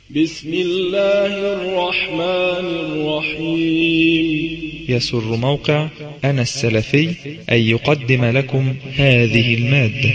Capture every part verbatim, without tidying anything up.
بسم الله الرحمن الرحيم. يسر موقع أنا السلفي أن يقدم لكم هذه المادة.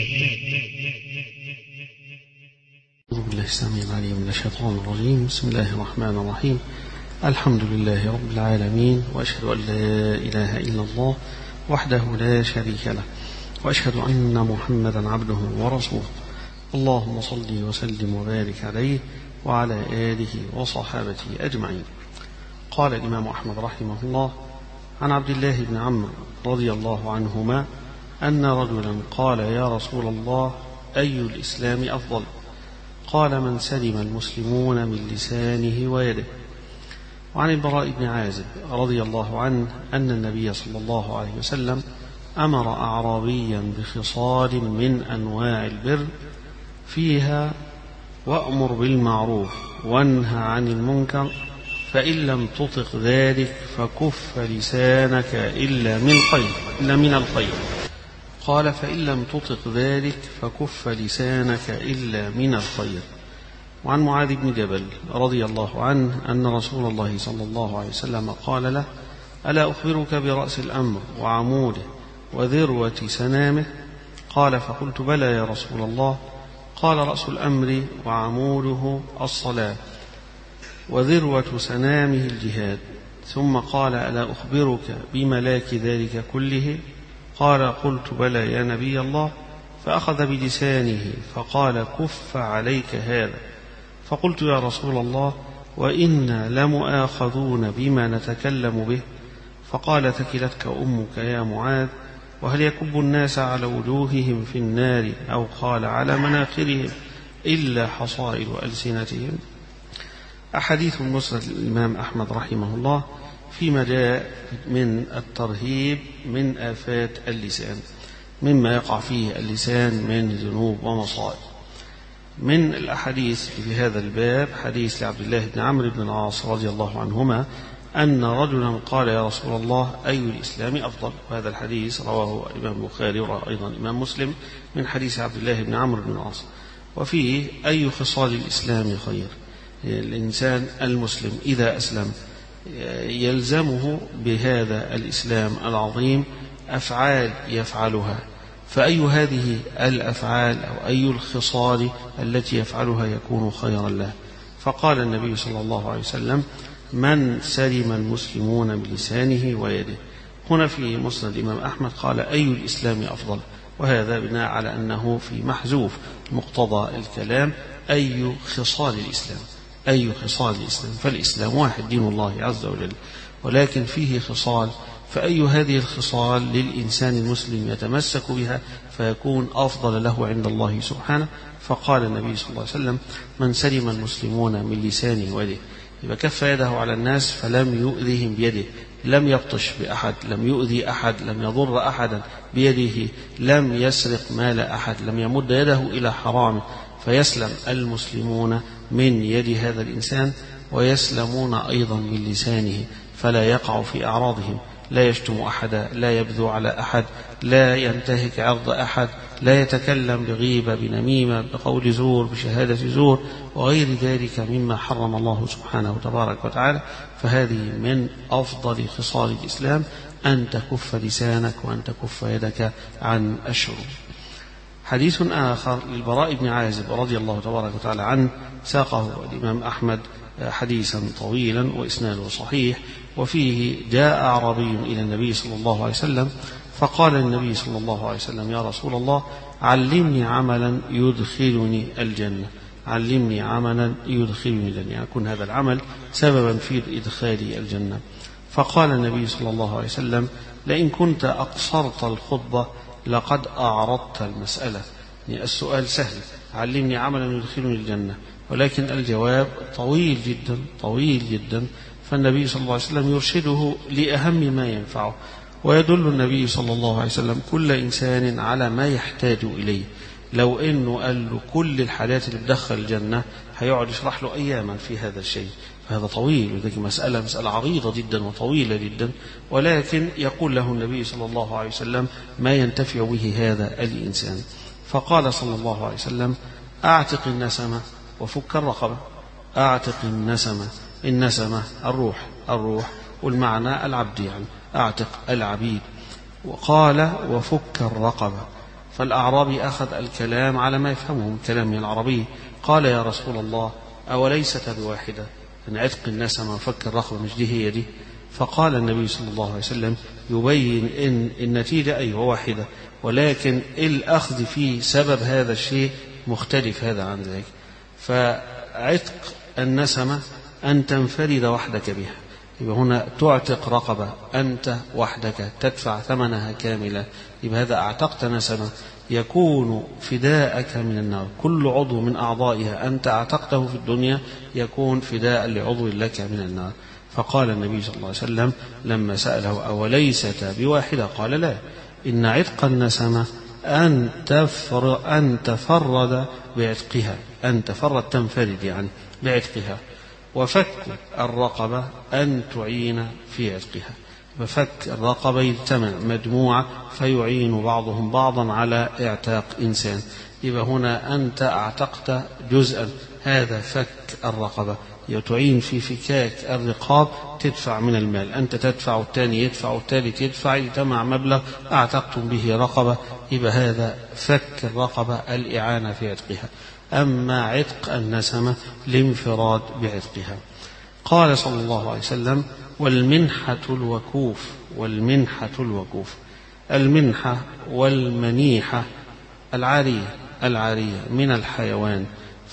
أعوذ بالله السميع العليم من الشيطان الرجيم. بسم الله الرحمن الرحيم. الحمد لله رب العالمين، وأشهد أن لا إله إلا الله وحده لا شريك له، وأشهد أن محمدا عبده ورسوله. اللهم صل وسلم وبارك عليه وعلى آله وصحابته أجمعين. قال الإمام أحمد رحمه الله عن عبد الله بن عمرو رضي الله عنهما أن رجلا قال: يا رسول الله، أي الإسلام أفضل؟ قال: من سلم المسلمون من لسانه ويده. وعن البراء بن عازب رضي الله عنه أن النبي صلى الله عليه وسلم أمر أعرابيا بخصال من أنواع البر فيها: وأمر بالمعروف وانهى عن المنكر، فإن لم تطق ذلك فكف لسانك إلا من خير إلا من الخير. قال: فإن لم تطق ذلك فكف لسانك إلا من الخير. وعن معاذ بن جبل رضي الله عنه أن رسول الله صلى الله عليه وسلم قال له: ألا أخبرك برأس الأمر وعموده وذروة سنامه؟ قال: فقلت: بلى يا رسول الله. قال: رأس الأمر وعموده الصلاة، وذروة سنامه الجهاد. ثم قال: ألا أخبرك بملاك ذلك كله؟ قال: قلت: بلى يا نبي الله. فأخذ بلسانه فقال: كف عليك هذا. فقلت: يا رسول الله، وإنا لمؤاخذون بما نتكلم به. فقال: ثكلتك أمك يا معاذ، وهل يكب الناس على وجوههم في النار، أو قال على مناخرهم، إلا حصائد ألسنتهم؟ أحاديث مسند الإمام أحمد رحمه الله فيما جاء من الترهيب من آفات اللسان، مما يقع فيه اللسان من ذنوب ومصائب. من الأحاديث في هذا الباب حديث لعبد الله بن عمرو بن العاص رضي الله عنهما أن رجلا قال: يا رسول الله، أي الإسلام أفضل؟ وهذا الحديث رواه الإمام البخاري وأيضا الإمام مسلم من حديث عبد الله بن عمرو بن العاص، وفيه: أي خصال الإسلام خير؟ الإنسان المسلم إذا أسلم يلزمه بهذا الإسلام العظيم أفعال يفعلها، فأي هذه الأفعال أو أي الخصال التي يفعلها يكون خيرا له؟ فقال النبي صلى الله عليه وسلم: من سلم المسلمون بلسانه ويده. هنا في مسند الإمام أحمد قال: أي الإسلام أفضل؟ وهذا بناء على أنه في محذوف مقتضى الكلام: أي خصال الإسلام، أي خصال الإسلام، فالإسلام واحد، دين الله عز وجل، ولكن فيه خصال، فأي هذه الخصال للإنسان المسلم يتمسك بها فيكون أفضل له عند الله سبحانه؟ فقال النبي صلى الله عليه وسلم: من سلم المسلمون من لسانه ويده. إذا كف يده على الناس فلم يؤذهم بيده، لم يبطش بأحد، لم يؤذي أحد، لم يضر أحدا بيده، لم يسرق مال أحد، لم يمد يده إلى حرام، فيسلم المسلمون من يد هذا الإنسان، ويسلمون أيضا من لسانه، فلا يقع في أعراضهم، لا يشتم أحدا، لا يبذو على أحد، لا ينتهك عرض أحد، لا يتكلم بغيبة، بنميمة، بقول زور، بشهادة زور، وغير ذلك مما حرم الله سبحانه وتبارك وتعالى. فهذه من أفضل خصال الإسلام، أن تكف لسانك وأن تكف يدك عن الشرور. حديث آخر للبراء بن عازب رضي الله تبارك وتعالى عنه ساقه الإمام أحمد حديثا طويلا وإسناده صحيح، وفيه: جاء أعرابي إلى النبي صلى الله عليه وسلم فقال النبي صلى الله عليه وسلم: يا رسول الله، علمني عملا يدخلني الجنة، علمني عملا يدخلني الجنة، يعني يكون هذا العمل سببا في إدخالي الجنة. فقال النبي صلى الله عليه وسلم: لئن كنت أقصرت الخطبة لقد أعرضت المسألة. يعني السؤال سهل: علمني عملا يدخلني الجنة، ولكن الجواب طويل جدا طويل جدا، فالنبي صلى الله عليه وسلم يرشده لأهم ما ينفعه، ويدل النبي صلى الله عليه وسلم كل إنسان على ما يحتاج إليه. لو إنه قال له كل الحاجات اللي بتدخل الجنة هيقعد يشرح له أياما في هذا الشيء، فهذا طويل، وذلك مسألة مسألة عريضة جدا وطويلة جدا، ولكن يقول له النبي صلى الله عليه وسلم ما ينتفع به هذا الإنسان. فقال صلى الله عليه وسلم: أعتق النسمة وفك الرقبة. أعتق النسمة. النسمة الروح، الروح والمعنى العبد، يعني أعتق العبيد. وقال وفك الرقبة. فالأعرابي أخذ الكلام على ما يفهمه من كلام العربي، قال يا رسول الله أوليست بواحدة؟ أن عتق النسمة وفك الرقبة مش دي هي دي؟ فقال النبي صلى الله عليه وسلم يبين إن النتيجة أيوة واحدة، ولكن الأخذ في سبب هذا الشيء مختلف هذا عن ذلك. فعتق النسمة أن تنفرد وحدك بها، يبقى هنا تعتق رقبة أنت وحدك تدفع ثمنها كاملة، يبقى هذا أعتقت نسمة يكون فداءك من النار. كل عضو من أعضائها أنت أعتقته في الدنيا يكون فداء لعضو لك من النار. فقال النبي صلى الله عليه وسلم لما سأله أوليست بواحدة؟ قال لا، إن عتق النسمة أن تفر أن تفرد بعتقها، أن تفرد تنفرد يعني بعتقها، وفك الرقبة أن تعين في عتقها. ففك الرقبة يجتمع مجموعة فيعين بعضهم بعضا على اعتاق إنسان. يبقى هنا أنت اعتقت جزءا، هذا فك الرقبة، تعين في فكاك الرقاب، تدفع من المال، أنت تدفع والثاني يدفع والثالث يدفع، يجتمع مبلغ أعتقتم به رقبة، يبقى هذا فك الرقبة الإعانة في عتقها. أما عتق النسمة الانفراد بعتقها. قال صلى الله عليه وسلم والمنحة الوكوف. والمنحة الوكوف، المنحة والمنيحة العارية، العارية من الحيوان،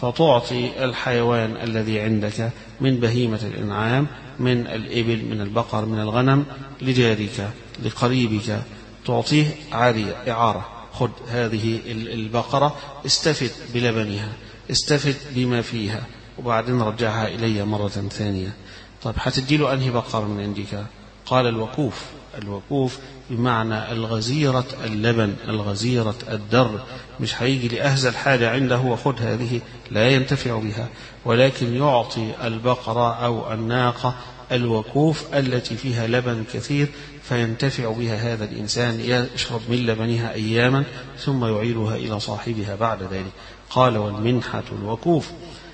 فتعطي الحيوان الذي عندك من بهيمة الإنعام، من الإبل، من البقر، من الغنم، لجارك لقريبك، تعطيه عارية إعارة. خذ هذه البقرة استفد بلبنها، استفد بما فيها، وبعدين رجعها إلي مرة ثانية. طيب هتديله أنهي بقرة من عندك؟ قال الوكوف. الوكوف بمعنى الغزيرة اللبن، الغزيرة الدر، مش هيجي لأهزل حاجة عنده وخذ هذه، لا ينتفع بها، ولكن يعطي البقرة أو الناقة الوكوف التي فيها لبن كثير فينتفع بها هذا الإنسان، يشرب من لبنها أياما ثم يعيرها إلى صاحبها بعد ذلك. قال والمنحة الوكوف.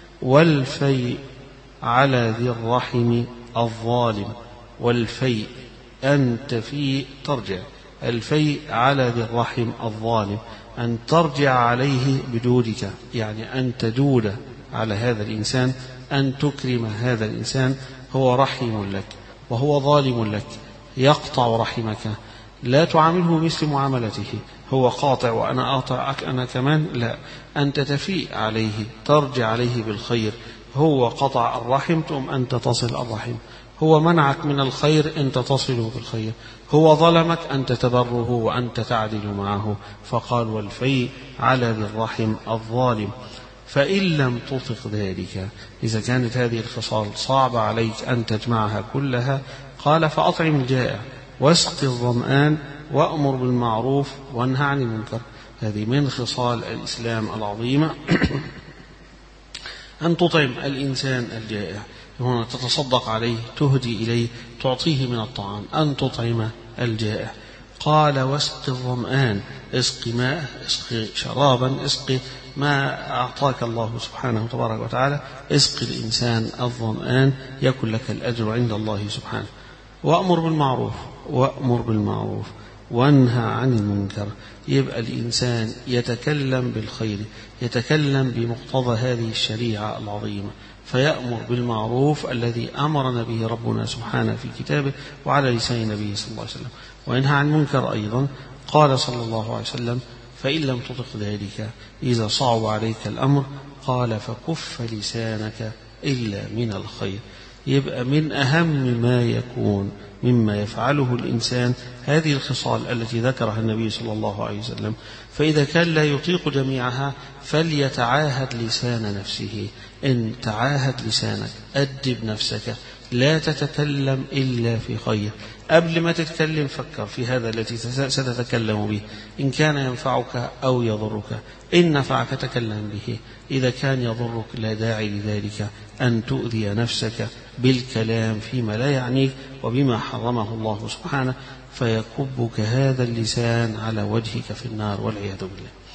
والفيء على ذي الرحم الظالم. والفيء أن تفيء ترجع، الفيء على ذي الرحم الظالم أن ترجع عليه بجودك، يعني أن تجود على هذا الإنسان، أن تكرم هذا الإنسان، هو رحيم لك وهو ظالم لك، يقطع رحمك، لا تعامله مثل معاملته، هو قاطع وأنا أقطعك أنا كمان، لا، أنت تفيء عليه، ترجع عليه بالخير. هو قطع الرحم ثم أنت تصل الرحم، هو منعك من الخير أنت تصله بالخير، هو ظلمك أنت تبره وأنت تعدل معه. فقال والفيء على ذي الرحم الظالم. فإن لم تطق ذلك، إذا كانت هذه الخصال صعبة عليك أن تجمعها كلها، قال فأطعم الجائع واسق الظمآن وأمر بالمعروف وانهى عن المنكر. هذه من خصال الإسلام العظيمة أن تطعم الإنسان الجائع، هنا تتصدق عليه، تهدي إليه، تعطيه من الطعام، أن تطعم الجائع. قال واسق الظمآن، اسق ماء، اسق شرابا، اسق ما أعطاك الله سبحانه تبارك وتعالى، اسق الإنسان الظمآن يكن لك الأجر عند الله سبحانه. وأمر بالمعروف، وأمر بالمعروف وانهى عن المنكر. يبقى الإنسان يتكلم بالخير، يتكلم بمقتضى هذه الشريعة العظيمة، فيأمر بالمعروف الذي أمرنا به ربنا سبحانه في كتابه وعلى لسان نبيه صلى الله عليه وسلم، وينهى عن المنكر أيضا. قال صلى الله عليه وسلم فإن لم تطق ذلك، إذا صعب عليك الأمر، قال فكف لسانك إلا من الخير. يبقى من أهم ما يكون مما يفعله الإنسان هذه الخصال التي ذكرها النبي صلى الله عليه وسلم. فإذا كان لا يطيق جميعها فليتعاهد لسان نفسه. إن تعاهد لسانك، أدب نفسك، لا تتكلم إلا في خير. قبل ما تتكلم فكر في هذا الذي ستتكلم به، إن كان ينفعك أو يضرك. إن نفعك تكلم به، إذا كان يضرك لا داعي لذلك أن تؤذي نفسك بالكلام فيما لا يعنيك وبما حرمه الله سبحانه، فيكبك هذا اللسان على وجهك في النار والعياذ بالله.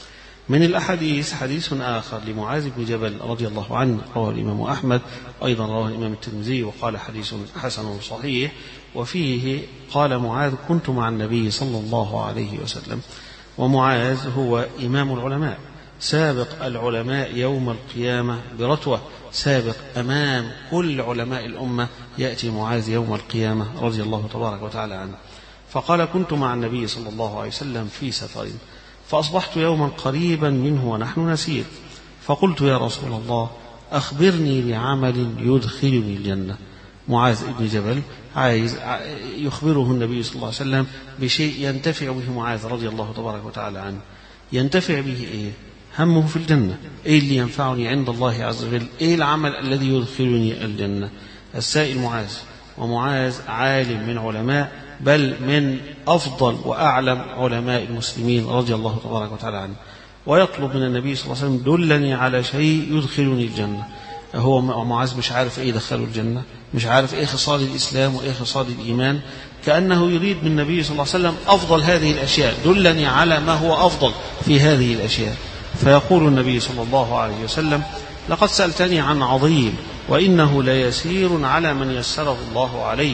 من الأحاديث حديث آخر لمعاذ بن جبل رضي الله عنه رواه الإمام أحمد، أيضا رواه الإمام الترمذي وقال حديث حسن صحيح، وفيه قال معاذ: كنت مع النبي صلى الله عليه وسلم. ومعاذ هو إمام العلماء، سابق العلماء يوم القيامة برتوة، سابق أمام كل علماء الأمة، يأتي معاذ يوم القيامة رضي الله تبارك وتعالى عنه. فقال: كنت مع النبي صلى الله عليه وسلم في سفر، فأصبحت يوما قريبا منه ونحن نسير، فقلت: يا رسول الله، أخبرني بعمل يدخلني الجنة. معاذ بن جبل عايز يخبره النبي صلى الله عليه وسلم بشيء ينتفع به معاذ رضي الله تبارك وتعالى عنه. ينتفع به إيه؟ همه في الجنة. إيه اللي ينفعني عند الله عز وجل؟ إيه العمل الذي يدخلني الجنة؟ السائل معاذ، ومعاذ عالم من علماء، بل من أفضل وأعلم علماء المسلمين رضي الله تبارك وتعالى عنه، ويطلب من النبي صلى الله عليه وسلم: دلني على شيء يدخلني الجنة. هو معاذ مش عارف إيه دخله الجنة، مش عارف إيه خصال الإسلام وإيه خصال الإيمان، كأنه يريد من النبي صلى الله عليه وسلم أفضل هذه الأشياء: دلني على ما هو أفضل في هذه الأشياء. فيقول النبي صلى الله عليه وسلم: لقد سألتني عن عظيم، وإنه ليسير على من يسره الله عليه.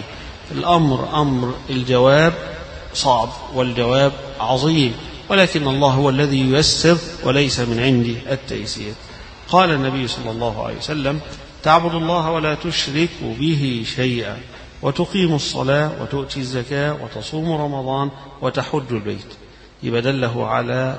الأمر أمر الجواب صعب والجواب عظيم، ولكن الله هو الذي ييسر وليس من عندي التيسير. قال النبي صلى الله عليه وسلم: تعبد الله ولا تشرك به شيئا، وتقيم الصلاة، وتؤتي الزكاة، وتصوم رمضان، وتحج البيت. يبقى دله على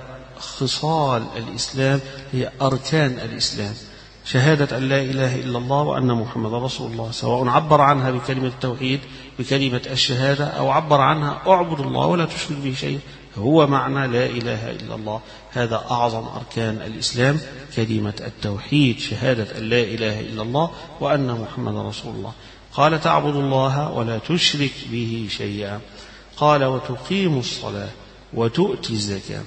خصال الإسلام، هي أركان الإسلام: شهادة أن لا إله إلا الله وأن محمد رسول الله، سواء عبر عنها بكلمة التوحيد بكلمة الشهادة، أو عبر عنها أعبد الله ولا تشرك به شيء، هو معنى لا إله إلا الله. هذا أعظم أركان الإسلام، كلمة التوحيد، شهادة أن لا إله إلا الله وأن محمد رسول الله. قال: تعبد الله ولا تشرك به شيئا. قال: وتقيم الصلاة، وتؤتي الزكاة.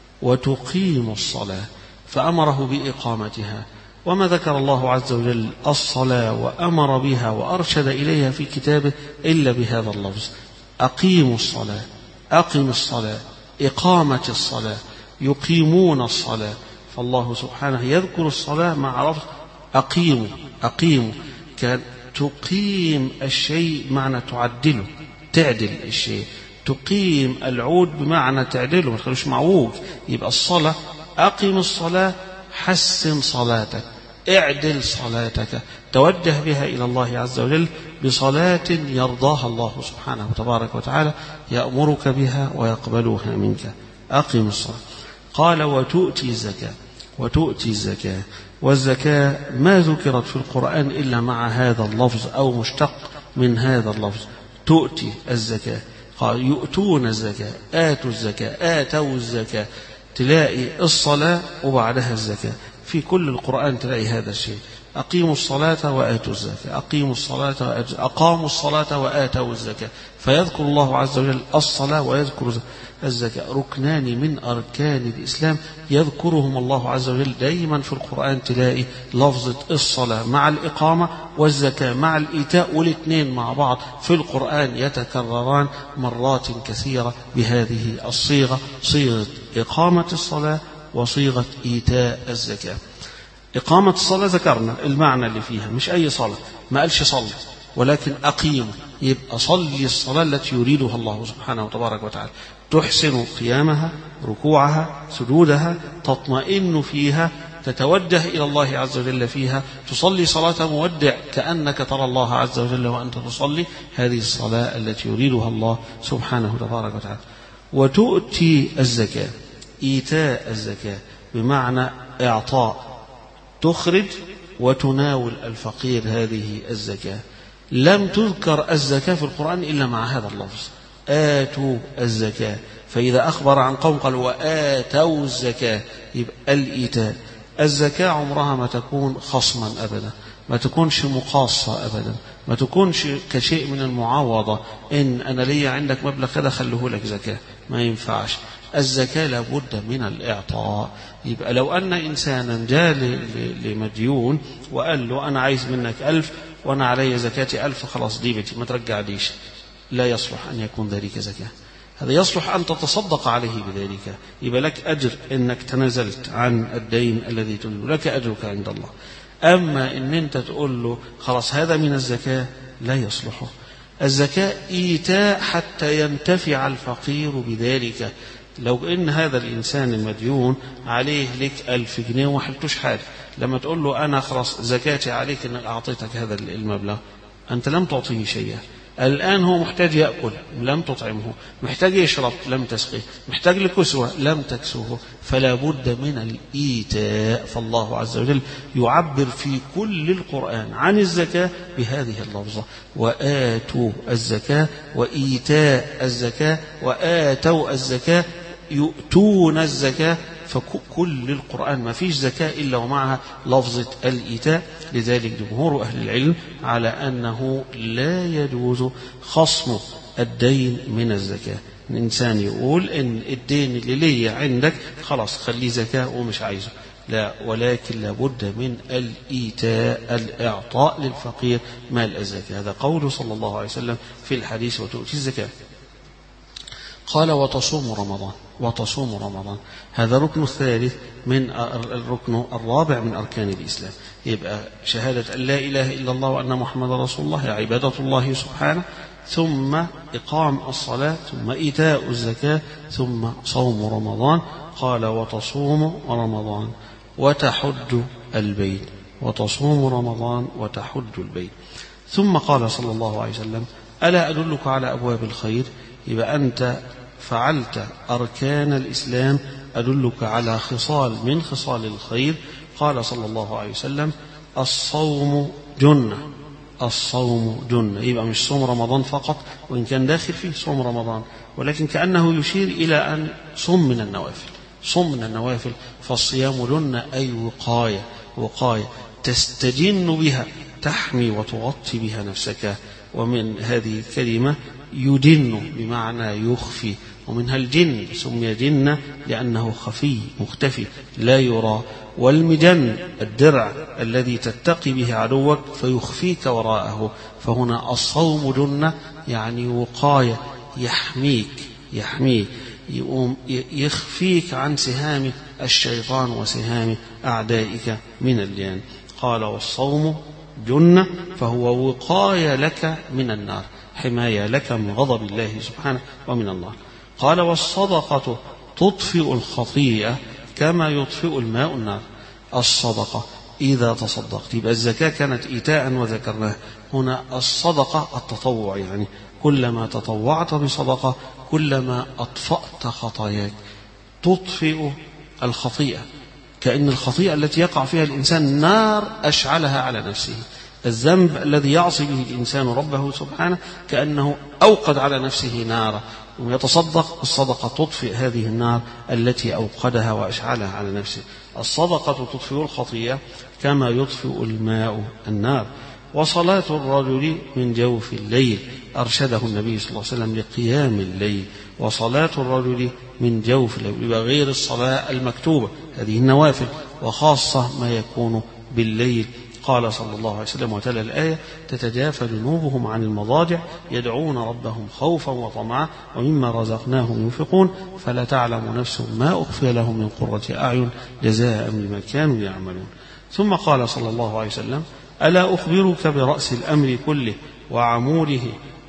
وتقيم الصلاة، فأمره بإقامتها. وما ذكر الله عز وجل الصلاة وأمر بها وأرشد إليها في كتابه إلا بهذا اللفظ: أقيموا الصلاة، أقم الصلاة، إقامة الصلاة، يقيمون الصلاة. فالله سبحانه يذكر الصلاة مع لفظ أقيموا. أقيموا كان تقيم الشيء معنى تعدله، تعدل الشيء. تقيم العود بمعنى تعدله، ما تخلوش معوج. يبقى الصلاة، أقم الصلاة، حسن صلاتك، اعدل صلاتك، توجه بها إلى الله عز وجل بصلاة يرضاها الله سبحانه وتبارك وتعالى، يأمرك بها ويقبلها منك. أقم الصلاة. قال: وتؤتي الزكاة. وتؤتي الزكاة، والزكاة ما ذكرت في القرآن إلا مع هذا اللفظ أو مشتق من هذا اللفظ: تؤتي الزكاة. قال: يؤتون الزكاة، آتوا الزكاة، آتوا الزكاة. تلاقي الصلاة وبعدها الزكاة في كل القرآن، تلاقي هذا الشيء: أقيموا الصلاة وآتوا الزكاة، أقيموا الصلاة وآتوا، أقاموا الصلاة وآتوا الزكاة. فيذكر الله عز وجل الصلاة ويذكر الزكاة، ركنان من أركان الإسلام يذكرهم الله عز وجل دائما في القرآن. تلاقي لفظة الصلاة مع الإقامة والزكاة مع الإيتاء، والاثنين مع بعض في القرآن يتكرران مرات كثيرة بهذه الصيغة: صيغة إقامة الصلاة وصيغة إيتاء الزكاة. إقامة الصلاة ذكرنا المعنى اللي فيها، مش أي صلاة، ما قالش صلي، ولكن أقيم. يبقى صلي الصلاة التي يريدها الله سبحانه وتبارك وتعالى، تحسن قيامها، ركوعها، سجودها، تطمئن فيها، تتوجه إلى الله عز وجل فيها، تصلي صلاة مودع كأنك ترى الله عز وجل وأنت تصلي. هذه الصلاة التي يريدها الله سبحانه وتبارك وتعالى. وتؤتي الزكاة، إيتاء الزكاة بمعنى إعطاء، تخرج وتناول الفقير هذه الزكاة. لم تذكر الزكاة في القرآن إلا مع هذا اللفظ: آتوا الزكاة. فإذا أخبر عن قوم قال: وآتوا الزكاة، يبقى الإيتاء. الزكاة عمرها ما تكون خصما أبدا، ما تكونش مقاصة أبدا، ما تكونش كشيء من المعاوضة: إن أنا لي عندك مبلغ كذا خليه لك زكاة، ما ينفعش. الزكاة لابد من الإعطاء. يبقى لو أن إنسانا جاء لمديون وقال له: أنا عايز منك ألف وأنا علي زكاتي ألف، خلاص دي بيتي ما ترجع ليش، لا يصلح أن يكون ذلك زكاة. هذا يصلح أن تتصدق عليه بذلك، يبقى لك أجر إنك تنازلت عن الدين الذي تريد، لك أجرك عند الله. أما إن أنت تقول له خلاص هذا من الزكاة، لا يصلحه. الزكاة إيتاء حتى ينتفع الفقير بذلك. لو إن هذا الإنسان المديون عليه لك ألف جنيه وما حلتوش حاجة، لما تقول له أنا خلاص زكاتي عليك إن أعطيتك هذا المبلغ، أنت لم تعطيه شيئا. الآن هو محتاج يأكل، لم تطعمه، محتاج يشرب، لم تسقيه، محتاج لكسوة، لم تكسوه، فلا بد من الإيتاء. فالله عز وجل يعبر في كل القرآن عن الزكاة بهذه اللفظة: وآتوا الزكاة، وإيتاء الزكاة، وآتوا الزكاة، يؤتون الزكاة. فكل القرآن ما فيش زكاة إلا ومعها لفظة الإيتاء. لذلك جمهور أهل العلم على أنه لا يجوز خصم الدين من الزكاة. الإنسان يقول إن الدين اللي لي عندك خلاص خليه زكاة ومش عايزه، لا، ولكن لابد من الإيتاء، الإعطاء للفقير مال الزكاة. هذا قول صلى الله عليه وسلم في الحديث: وتؤتي الزكاة. قال: وتصوم رمضان. وتصوم رمضان هذا الركن الثالث من الركن الرابع من أركان الإسلام. يبقى شهادة أن لا إله إلا الله وأن محمد رسول الله، عبادة الله سبحانه، ثم إقام الصلاة، ثم إيتاء الزكاة، ثم صوم رمضان. قال: وتصوم رمضان وتحج البيت. وتصوم رمضان وتحج البيت. ثم قال صلى الله عليه وسلم: ألا أدلك على أبواب الخير؟ يبقى أنت فعلت أركان الإسلام، أدلك على خصال من خصال الخير. قال صلى الله عليه وسلم: الصوم جنة. الصوم جنة، يبقى مش صوم رمضان فقط، وإن كان داخل فيه صوم رمضان، ولكن كأنه يشير إلى أن صم من النوافل. صم من النوافل، فالصيام جنة أي وقاية، وقاية تستجن بها، تحمي وتغطي بها نفسك. ومن هذه الكلمة يجن بمعنى يخفي، ومنها الجن سمي جنة لأنه خفي مختفي لا يرى. والمجن الدرع الذي تتقي به عدوك فيخفيك وراءه. فهنا الصوم جنة يعني وقاية، يحميك يحميك يقوم يخفيك عن سهام الشيطان وسهام أعدائك من الجن. قال: والصوم جنة، فهو وقاية لك من النار، حماية لك من غضب الله سبحانه ومن النار. قال: والصدقة تطفئ الخطيئة كما يطفئ الماء النار. الصدقة إذا تصدقت، يبقى الزكاة كانت إيتاء وذكرناها، هنا الصدقة التطوع، يعني كلما تطوعت بصدقة كلما أطفأت خطاياك. تطفئ الخطيئة، كأن الخطيئة التي يقع فيها الإنسان نار أشعلها على نفسه. الذنب الذي يعصي به الإنسان ربه سبحانه كأنه أوقد على نفسه نارا، ويتصدق، الصدقة تطفئ هذه النار التي أوقدها وأشعلها على نفسه. الصدقة تطفئ الخطيئة كما يطفئ الماء النار. وصلاة الرجل من جوف الليل، أرشده النبي صلى الله عليه وسلم لقيام الليل. وصلاة الرجل من جوف الليل، يبقى غير الصلاة المكتوبة، هذه النوافل، وخاصة ما يكون بالليل. قال صلى الله عليه وسلم وتلا الآية: تتجافى جنوبهم عن المضاجع يدعون ربهم خوفا وطمعا ومما رزقناهم ينفقون فلا تعلم نفس ما أخفي لهم من قرة أعين جزاء بما كانوا يعملون. ثم قال صلى الله عليه وسلم: ألا أخبرك برأس الأمر كله وعموده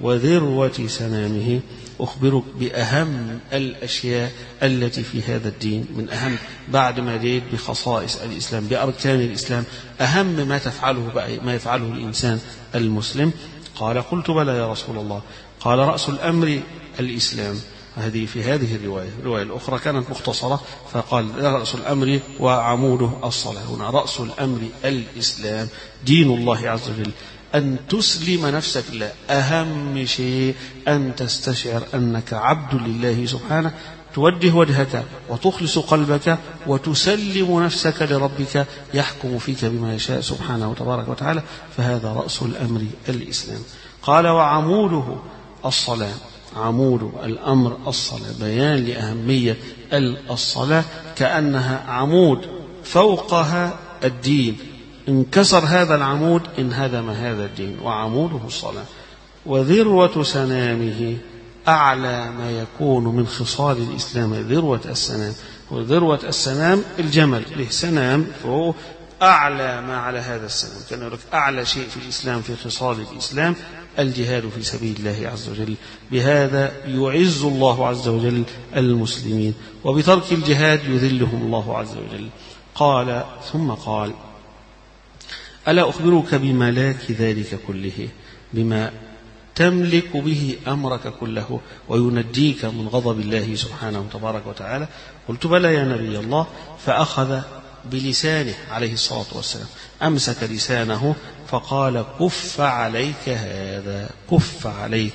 وذروة سنامه؟ أخبرك بأهم الأشياء التي في هذا الدين، من أهم بعد ما جئت بخصائص الإسلام بأركان الإسلام، أهم ما تفعله ما يفعله الإنسان المسلم. قال: قلت بلى يا رسول الله. قال: رأس الأمر الإسلام. هذه في هذه الرواية. الرواية الأخرى كانت مختصرة فقال: رأس الأمر وعموده الصلاة. هنا رأس الأمر الإسلام، دين الله عز وجل، أن تسلم نفسك لله. أهم شيء أن تستشعر أنك عبد لله سبحانه، توجه وجهك وتخلص قلبك وتسلم نفسك لربك يحكم فيك بما يشاء سبحانه وتبارك وتعالى. فهذا رأس الأمر الإسلام. قال: وعموده الصلاة. عمود الأمر الصلاة، بيان لأهمية الصلاة، كأنها عمود فوقها الدين، انكسر هذا العمود انهدم هذا الدين، وعموده الصلاة. وذروة سنامه أعلى ما يكون من خصال الإسلام ذروة السنام، وذروة السنام الجمل له سنام فهو أعلى ما على هذا السنام. كان يقول لك أعلى شيء في الإسلام في خصال الإسلام الجهاد في سبيل الله عز وجل، بهذا يعز الله عز وجل المسلمين، وبترك الجهاد يذلهم الله عز وجل. قال ثم قال: ألا أخبرك بملاك ذلك كله، بما تملك به أمرك كله وينجيك من غضب الله سبحانه تبارك وتعالى؟ قلت: بلى يا نبي الله. فأخذ بلسانه عليه الصلاة والسلام، أمسك لسانه فقال: كف عليك هذا، كف عليك،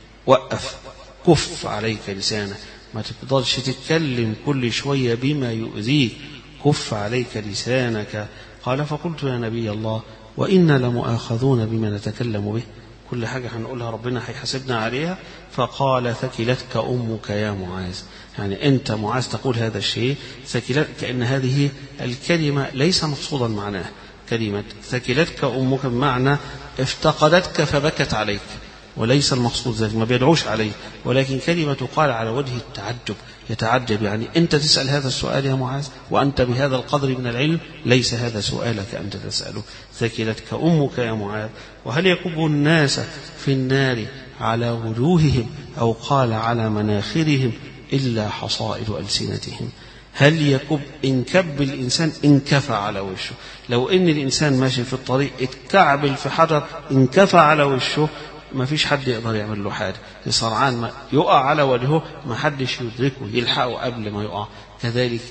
وقف، كف عليك لسانك، ما تقدرش تتكلم كل شوية بما يؤذيك، كف عليك لسانك. قال: فقلت: يا نبي الله، وإنا لمؤاخذون بما نتكلم به، كل حاجة هنقولها ربنا هيحاسبنا عليها. فقال: ثكلتك أمك يا معاذ، يعني أنت معاذ تقول هذا الشيء، ثكلت، كأن هذه الكلمة ليس مقصودا معناها. كلمة ثكلتك أمك بمعنى افتقدتك فبكت عليك، وليس المقصود ذلك، ما بيدعوش عليه، ولكن كلمة تقال على وجه التعجب، يتعجب، يعني أنت تسأل هذا السؤال يا معاذ وأنت بهذا القدر من العلم، ليس هذا سؤالك أنت تسأله. ثكلتك أمك يا معاذ. وهل يكب الناس في النار على وجوههم أو قال على مناخرهم إلا حصائد ألسنتهم؟ هل يكب؟ انكب الإنسان انكفى على وشه، لو إن الإنسان ماشي في الطريق اتكعبل في حجر انكفى على وشه، ما فيش حد يقدر يعمل له حاجة، سرعان ما يقع على وجهه ما حدش يدركه يلحقه قبل ما يقع. كذلك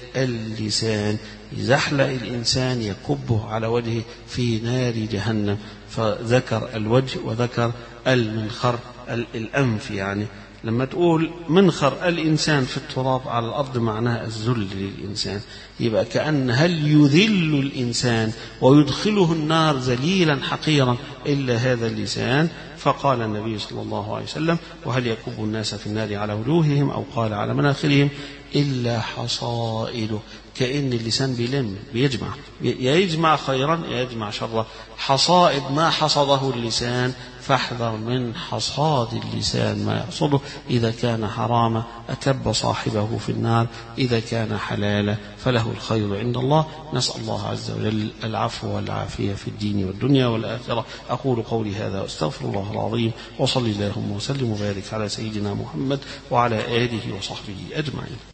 اللسان يزحلق الإنسان يكبه على وجهه في نار جهنم. فذكر الوجه وذكر المنخر الأنف، يعني لما تقول منخر الإنسان في التراب على الأرض معناها الذل للإنسان، يبقى كأن هل يذل الإنسان ويدخله النار ذليلا حقيرا إلا هذا اللسان؟ فقال النبي صلى الله عليه وسلم: وهل يكب الناس في النار على وجوههم أو قال على مناخرهم إلا حصائده، كأن اللسان بيلم بيجمع، يجمع خيرا يجمع شرا. حصائد ما حصده اللسان، فاحذر من حصاد اللسان ما يحصده، إذا كان حراما أكب صاحبه في النار، إذا كان حلالا فله الخير عند الله. نسأل الله عز وجل العفو والعافية في الدين والدنيا والآخرة. أقول قولي هذا واستغفر الله العظيم، وصلي اللهم وسلم وبارك على سيدنا محمد وعلى آله وصحبه أجمعين.